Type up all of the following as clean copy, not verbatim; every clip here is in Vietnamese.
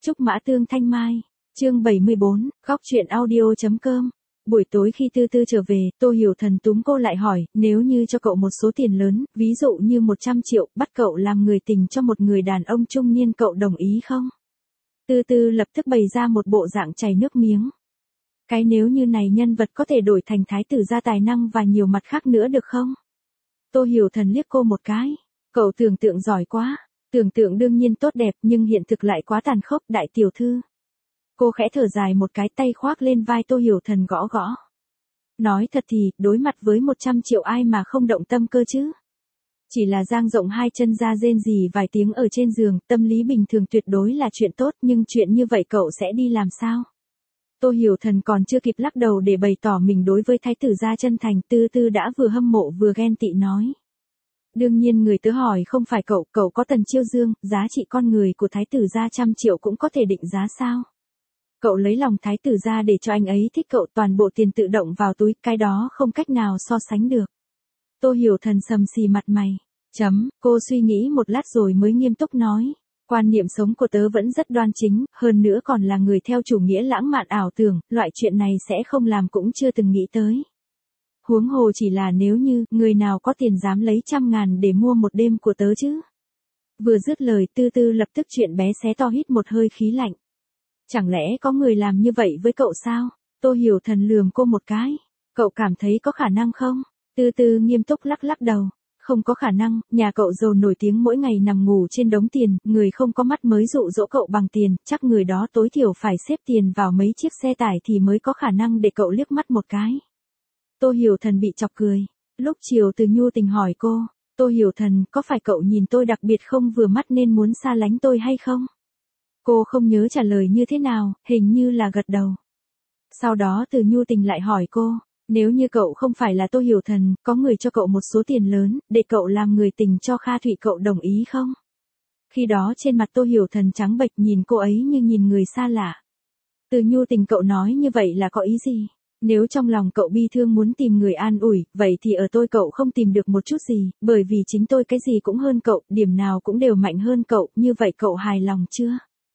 Trúc Mã Tương Thanh Mai, chương 74, góc truyện audio.com. Buổi tối khi Tư Tư trở về, Tô Hiểu Thần túm cô lại hỏi, nếu như cho cậu một số tiền lớn, ví dụ như 100 triệu, bắt cậu làm người tình cho một người đàn ông trung niên, cậu đồng ý không? Tư Tư lập tức bày ra một bộ dạng chảy nước miếng. Cái nếu như này nhân vật có thể đổi thành thái tử gia tài năng và nhiều mặt khác nữa được không? Tô Hiểu Thần liếc cô một cái. Cậu tưởng tượng giỏi quá. Tưởng tượng đương nhiên tốt đẹp nhưng hiện thực lại quá tàn khốc, đại tiểu thư. Cô khẽ thở dài một cái, tay khoác lên vai Tô Hiểu Thần gõ gõ. Nói thật thì, đối mặt với 100 triệu ai mà không động tâm cơ chứ? Chỉ là dang rộng hai chân ra rên rỉ vài tiếng ở trên giường, tâm lý bình thường tuyệt đối là chuyện tốt, nhưng chuyện như vậy cậu sẽ đi làm sao? Tô Hiểu Thần còn chưa kịp lắc đầu để bày tỏ mình đối với thái tử gia chân thành, Tư Tư đã vừa hâm mộ vừa ghen tị nói. Đương nhiên người tớ hỏi không phải cậu, cậu có Tần Chiêu Dương, giá trị con người của thái tử gia 100 triệu cũng có thể định giá sao? Cậu lấy lòng thái tử gia để cho anh ấy thích cậu, toàn bộ tiền tự động vào túi, cái đó không cách nào so sánh được. Tô Hiểu Thần sầm xì mặt mày. Cô suy nghĩ một lát rồi mới nghiêm túc nói. Quan niệm sống của tớ vẫn rất đoan chính, hơn nữa còn là người theo chủ nghĩa lãng mạn ảo tưởng, loại chuyện này sẽ không làm cũng chưa từng nghĩ tới. Huống hồ chỉ là nếu như, người nào có tiền dám lấy 100.000 để mua một đêm của tớ chứ. Vừa dứt lời Tư Tư lập tức chuyện bé xé to hít một hơi khí lạnh. Chẳng lẽ có người làm như vậy với cậu sao? Tô Hiểu Thần lườm cô một cái. Cậu cảm thấy có khả năng không? Tư Tư nghiêm túc lắc lắc đầu. Không có khả năng, nhà cậu giàu nổi tiếng mỗi ngày nằm ngủ trên đống tiền, người không có mắt mới dụ dỗ cậu bằng tiền, chắc người đó tối thiểu phải xếp tiền vào mấy chiếc xe tải thì mới có khả năng để cậu liếc mắt một cái. Tô Hiểu Thần bị chọc cười. Lúc chiều Từ Nhu Tình hỏi cô, Tô Hiểu Thần, có phải cậu nhìn tôi đặc biệt không vừa mắt nên muốn xa lánh tôi hay không? Cô không nhớ trả lời như thế nào, hình như là gật đầu. Sau đó Từ Nhu Tình lại hỏi cô, nếu như cậu không phải là Tô Hiểu Thần, có người cho cậu một số tiền lớn, để cậu làm người tình cho Kha Thụy, cậu đồng ý không? Khi đó trên mặt Tô Hiểu Thần trắng bệch nhìn cô ấy như nhìn người xa lạ. Từ Nhu Tình, cậu nói như vậy là có ý gì? Nếu trong lòng cậu bi thương muốn tìm người an ủi, vậy thì ở tôi cậu không tìm được một chút gì, bởi vì chính tôi cái gì cũng hơn cậu, điểm nào cũng đều mạnh hơn cậu, như vậy cậu hài lòng chưa?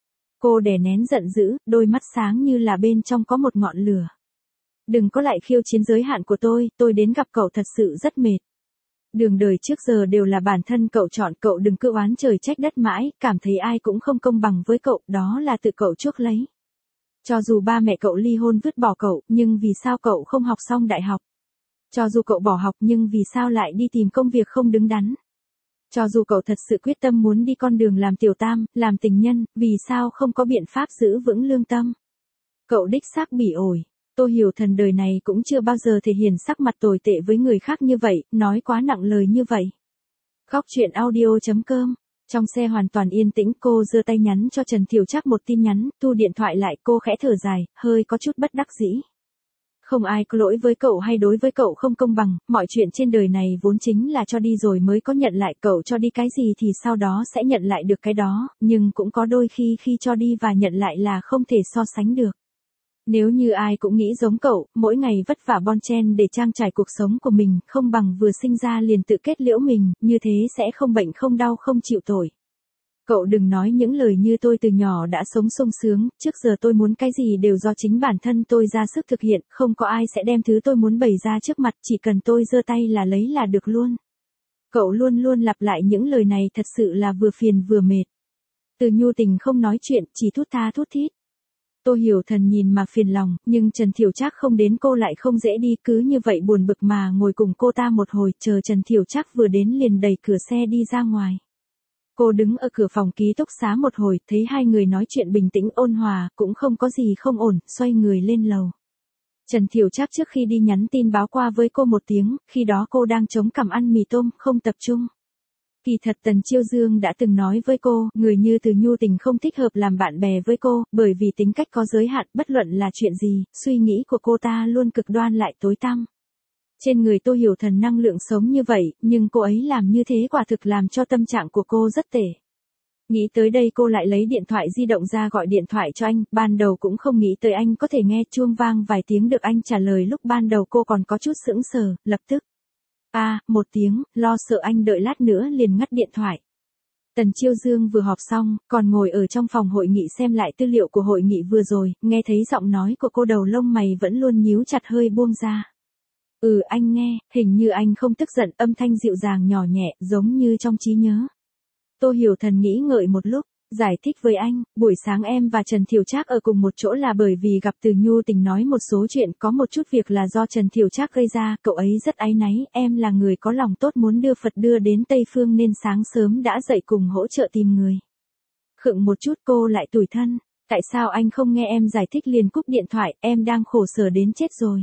Cô đè nén giận dữ, đôi mắt sáng như là bên trong có một ngọn lửa. Đừng có lại khiêu chiến giới hạn của tôi đến gặp cậu thật sự rất mệt. Đường đời trước giờ đều là bản thân cậu chọn, cậu đừng cứ oán trời trách đất mãi, cảm thấy ai cũng không công bằng với cậu, đó là tự cậu chuốc lấy. Cho dù ba mẹ cậu ly hôn vứt bỏ cậu, nhưng vì sao cậu không học xong đại học? Cho dù cậu bỏ học nhưng vì sao lại đi tìm công việc không đứng đắn? Cho dù cậu thật sự quyết tâm muốn đi con đường làm tiểu tam, làm tình nhân, vì sao không có biện pháp giữ vững lương tâm? Cậu đích xác bỉ ổi. Tô Hiểu Thần đời này cũng chưa bao giờ thể hiện sắc mặt tồi tệ với người khác như vậy, nói quá nặng lời như vậy. Góc truyện audio.com. Trong xe hoàn toàn yên tĩnh, cô giơ tay nhắn cho Trần Thiểu Trác một tin nhắn, thu điện thoại lại, cô khẽ thở dài, hơi có chút bất đắc dĩ. Không ai có lỗi với cậu hay đối với cậu không công bằng, mọi chuyện trên đời này vốn chính là cho đi rồi mới có nhận lại, cậu cho đi cái gì thì sau đó sẽ nhận lại được cái đó, nhưng cũng có đôi khi cho đi và nhận lại là không thể so sánh được. Nếu như ai cũng nghĩ giống cậu, mỗi ngày vất vả bon chen để trang trải cuộc sống của mình, không bằng vừa sinh ra liền tự kết liễu mình, như thế sẽ không bệnh không đau không chịu tội. Cậu đừng nói những lời như tôi từ nhỏ đã sống sung sướng, trước giờ tôi muốn cái gì đều do chính bản thân tôi ra sức thực hiện, không có ai sẽ đem thứ tôi muốn bày ra trước mặt, chỉ cần tôi giơ tay là lấy là được luôn. Cậu luôn luôn lặp lại những lời này thật sự là vừa phiền vừa mệt. Từ Nhu Tình không nói chuyện, chỉ thút tha thút thít. Tô Hiểu Thần nhìn mà phiền lòng, nhưng Trần Thiểu Trác không đến cô lại không dễ đi, cứ như vậy buồn bực mà ngồi cùng cô ta một hồi, chờ Trần Thiểu Trác vừa đến liền đẩy cửa xe đi ra ngoài. Cô đứng ở cửa phòng ký túc xá một hồi, thấy hai người nói chuyện bình tĩnh ôn hòa, cũng không có gì không ổn, xoay người lên lầu. Trần Thiểu Trác trước khi đi nhắn tin báo qua với cô một tiếng, khi đó cô đang chống cằm ăn mì tôm, không tập trung. Kỳ thật Tần Chiêu Dương đã từng nói với cô, người như Từ Nhu Tình không thích hợp làm bạn bè với cô, bởi vì tính cách có giới hạn, bất luận là chuyện gì, suy nghĩ của cô ta luôn cực đoan lại tối tăm. Trên người Tô Hiểu Thần năng lượng sống như vậy, nhưng cô ấy làm như thế quả thực làm cho tâm trạng của cô rất tệ. Nghĩ tới đây cô lại lấy điện thoại di động ra gọi điện thoại cho anh, ban đầu cũng không nghĩ tới anh có thể nghe chuông vang vài tiếng được anh trả lời, lúc ban đầu cô còn có chút sững sờ, lập tức. Một tiếng, lo sợ anh đợi lát nữa liền ngắt điện thoại. Tần Chiêu Dương vừa họp xong, còn ngồi ở trong phòng hội nghị xem lại tư liệu của hội nghị vừa rồi, nghe thấy giọng nói của cô đầu lông mày vẫn luôn nhíu chặt hơi buông ra. Anh nghe, hình như anh không tức giận, âm thanh dịu dàng nhỏ nhẹ, giống như trong trí nhớ. Tô Hiểu Thần nghĩ ngợi một lúc, giải thích với anh, buổi sáng em và Trần Thiểu Trác ở cùng một chỗ là bởi vì gặp Từ Nhu Tình nói một số chuyện, có một chút việc là do Trần Thiểu Trác gây ra, cậu ấy rất áy náy, em là người có lòng tốt muốn đưa Phật đưa đến Tây Phương nên sáng sớm đã dậy cùng hỗ trợ tìm người. Khựng một chút cô lại tủi thân, tại sao anh không nghe em giải thích liền cúp điện thoại, em đang khổ sở đến chết rồi.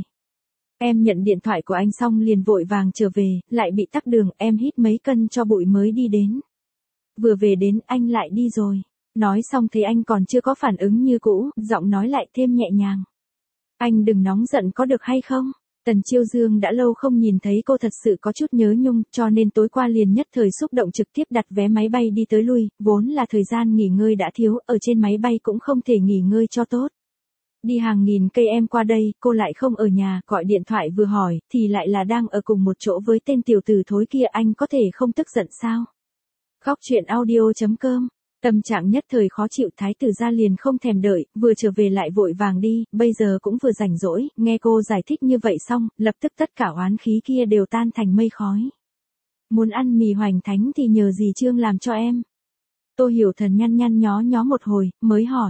Em nhận điện thoại của anh xong liền vội vàng trở về, lại bị tắc đường, em hít mấy cân cho bụi mới đi đến. Vừa về đến anh lại đi rồi. Nói xong thấy anh còn chưa có phản ứng như cũ, giọng nói lại thêm nhẹ nhàng. Anh đừng nóng giận có được hay không? Tần Chiêu Dương đã lâu không nhìn thấy cô thật sự có chút nhớ nhung, cho nên tối qua liền nhất thời xúc động trực tiếp đặt vé máy bay đi tới lui, vốn là thời gian nghỉ ngơi đã thiếu, ở trên máy bay cũng không thể nghỉ ngơi cho tốt. Đi hàng nghìn cây em qua đây, cô lại không ở nhà, gọi điện thoại vừa hỏi, thì lại là đang ở cùng một chỗ với tên tiểu tử thối kia, anh có thể không tức giận sao? Góc truyện audio.com. Tâm trạng nhất thời khó chịu, thái tử gia liền không thèm đợi, vừa trở về lại vội vàng đi, bây giờ cũng vừa rảnh rỗi, nghe cô giải thích như vậy xong, lập tức tất cả oán khí kia đều tan thành mây khói. Muốn ăn mì hoành thánh thì nhờ dì Trương làm cho em. Tô Hiểu Thần nhăn nhăn nhó nhó một hồi, mới hỏi.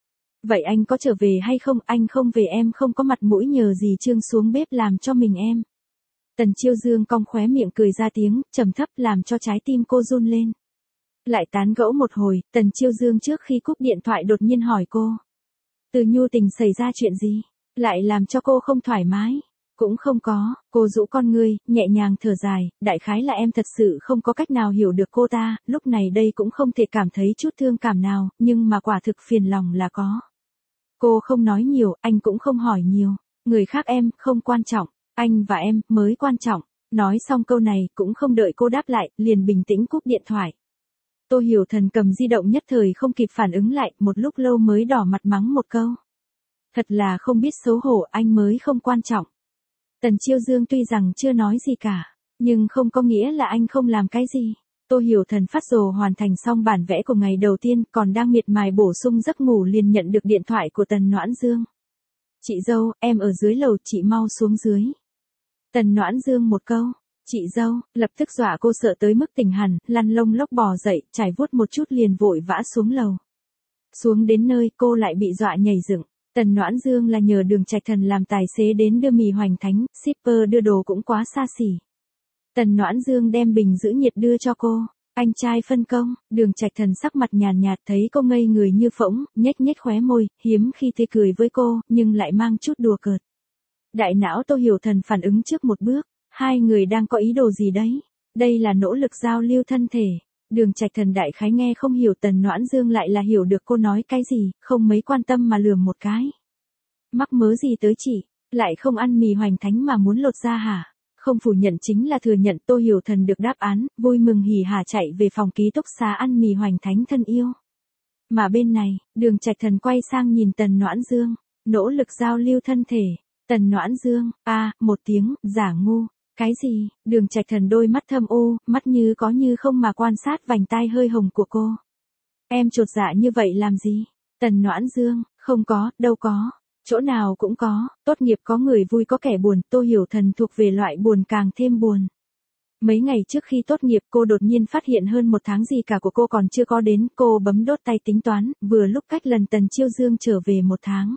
Vậy anh có trở về hay không? Anh không về em không có mặt mũi nhờ dì Trương xuống bếp làm cho mình em. Tần Chiêu Dương cong khóe miệng cười ra tiếng, trầm thấp làm cho trái tim cô run lên. Lại tán gẫu một hồi, Tần Chiêu Dương trước khi cúp điện thoại đột nhiên hỏi cô. Từ Nhu Tình xảy ra chuyện gì? Lại làm cho cô không thoải mái? Cũng không có, cô rũ con ngươi, nhẹ nhàng thở dài, đại khái là em thật sự không có cách nào hiểu được cô ta, lúc này đây cũng không thể cảm thấy chút thương cảm nào, nhưng mà quả thực phiền lòng là có. Cô không nói nhiều, anh cũng không hỏi nhiều, người khác em, không quan trọng, anh và em, mới quan trọng. Nói xong câu này, cũng không đợi cô đáp lại, liền bình tĩnh cúp điện thoại. Tô Hiểu Thần cầm di động nhất thời không kịp phản ứng lại, một lúc lâu mới đỏ mặt mắng một câu. Thật là không biết xấu hổ, anh mới không quan trọng. Tần Chiêu Dương tuy rằng chưa nói gì cả, nhưng không có nghĩa là anh không làm cái gì. Tô Hiểu Thần phát rồ hoàn thành xong bản vẽ của ngày đầu tiên, còn đang miệt mài bổ sung giấc ngủ liền nhận được điện thoại của Tần Noãn Dương. Chị dâu, em ở dưới lầu, chị mau xuống dưới. Tần Noãn Dương một câu. Chị dâu, lập tức dọa cô sợ tới mức tỉnh hẳn, lăn lông lốc bò dậy, trải vuốt một chút liền vội vã xuống lầu. Xuống đến nơi cô lại bị dọa nhảy dựng. Tần Noãn Dương là nhờ Đường Trạch Thần làm tài xế đến đưa mì hoành thánh, shipper đưa đồ cũng quá xa xỉ. Tần Noãn Dương đem bình giữ nhiệt đưa cho cô. Anh trai phân công, Đường Trạch Thần sắc mặt nhàn nhạt thấy cô ngây người như phỗng, nhếch nhếch khóe môi, hiếm khi tươi cười với cô, nhưng lại mang chút đùa cợt. Đại não Tô Hiểu Thần phản ứng trước một bước. Hai người đang có ý đồ gì đấy? Đây là nỗ lực giao lưu thân thể. Đường Trạch Thần đại khái nghe không hiểu, Tần Noãn Dương lại là hiểu được cô nói cái gì, không mấy quan tâm mà lườm một cái. Mắc mớ gì tới chị, lại không ăn mì hoành thánh mà muốn lột da hả? Không phủ nhận chính là thừa nhận. Tô Hiểu Thần được đáp án, vui mừng hỉ hả chạy về phòng ký túc xá ăn mì hoành thánh thân yêu. Mà bên này, Đường Trạch Thần quay sang nhìn Tần Noãn Dương, nỗ lực giao lưu thân thể. Tần Noãn Dương, một tiếng, giả ngu. Cái gì? Đường Trạch Thần đôi mắt thâm u, mắt như có như không mà quan sát vành tai hơi hồng của cô. Em chột dạ như vậy làm gì? Tần Noãn Dương, không có, đâu có. Chỗ nào cũng có, tốt nghiệp có người vui có kẻ buồn, Tô Hiểu Thần thuộc về loại buồn càng thêm buồn. Mấy ngày trước khi tốt nghiệp cô đột nhiên phát hiện hơn một tháng gì cả của cô còn chưa có đến, cô bấm đốt tay tính toán, vừa lúc cách lần Tần Chiêu Dương trở về một tháng.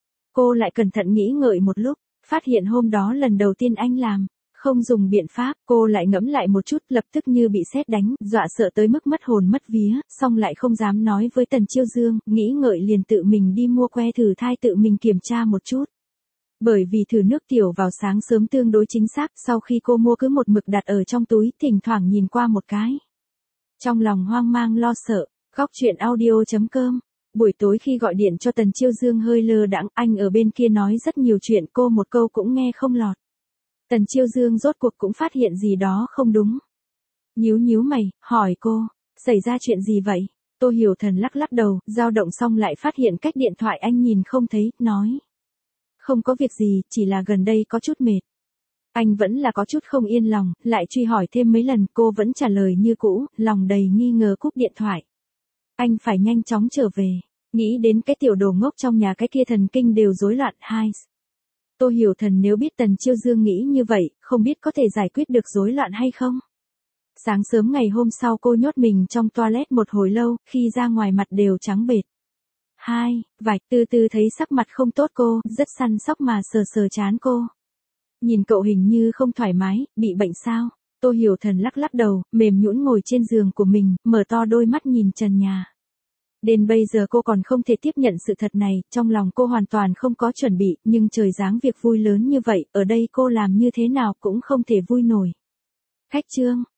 Cô lại cẩn thận nghĩ ngợi một lúc, phát hiện hôm đó lần đầu tiên anh làm. Không dùng biện pháp, cô lại ngẫm lại một chút, lập tức như bị sét đánh, dọa sợ tới mức mất hồn mất vía, xong lại không dám nói với Tần Chiêu Dương, nghĩ ngợi liền tự mình đi mua que thử thai tự mình kiểm tra một chút. Bởi vì thử nước tiểu vào sáng sớm tương đối chính xác, sau khi cô mua cứ một mực đặt ở trong túi, thỉnh thoảng nhìn qua một cái. Trong lòng hoang mang lo sợ, góc truyện audio.com. Buổi tối khi gọi điện cho Tần Chiêu Dương hơi lơ đãng, anh ở bên kia nói rất nhiều chuyện, cô một câu cũng nghe không lọt. Tần Chiêu Dương rốt cuộc cũng phát hiện gì đó không đúng. Nhíu nhíu mày, hỏi cô, xảy ra chuyện gì vậy? Tô Hiểu Thần lắc lắc đầu, dao động xong lại phát hiện cách điện thoại anh nhìn không thấy, nói. Không có việc gì, chỉ là gần đây có chút mệt. Anh vẫn là có chút không yên lòng, lại truy hỏi thêm mấy lần, cô vẫn trả lời như cũ, lòng đầy nghi ngờ cúp điện thoại. Anh phải nhanh chóng trở về. Nghĩ đến cái tiểu đồ ngốc trong nhà cái kia thần kinh đều rối loạn. Hai. Tô Hiểu Thần nếu biết Tần Chiêu Dương nghĩ như vậy, không biết có thể giải quyết được rối loạn hay không? Sáng sớm ngày hôm sau cô nhốt mình trong toilet một hồi lâu, khi ra ngoài mặt đều trắng bệch. Vạch từ từ thấy sắc mặt không tốt cô, rất săn sóc mà sờ sờ trán cô. Nhìn cậu hình như không thoải mái, bị bệnh sao? Tô Hiểu Thần lắc lắc đầu, mềm nhũn ngồi trên giường của mình, mở to đôi mắt nhìn trần nhà. Đến bây giờ cô còn không thể tiếp nhận sự thật này, trong lòng cô hoàn toàn không có chuẩn bị, nhưng trời giáng việc vui lớn như vậy, ở đây cô làm như thế nào cũng không thể vui nổi. Khách Trương,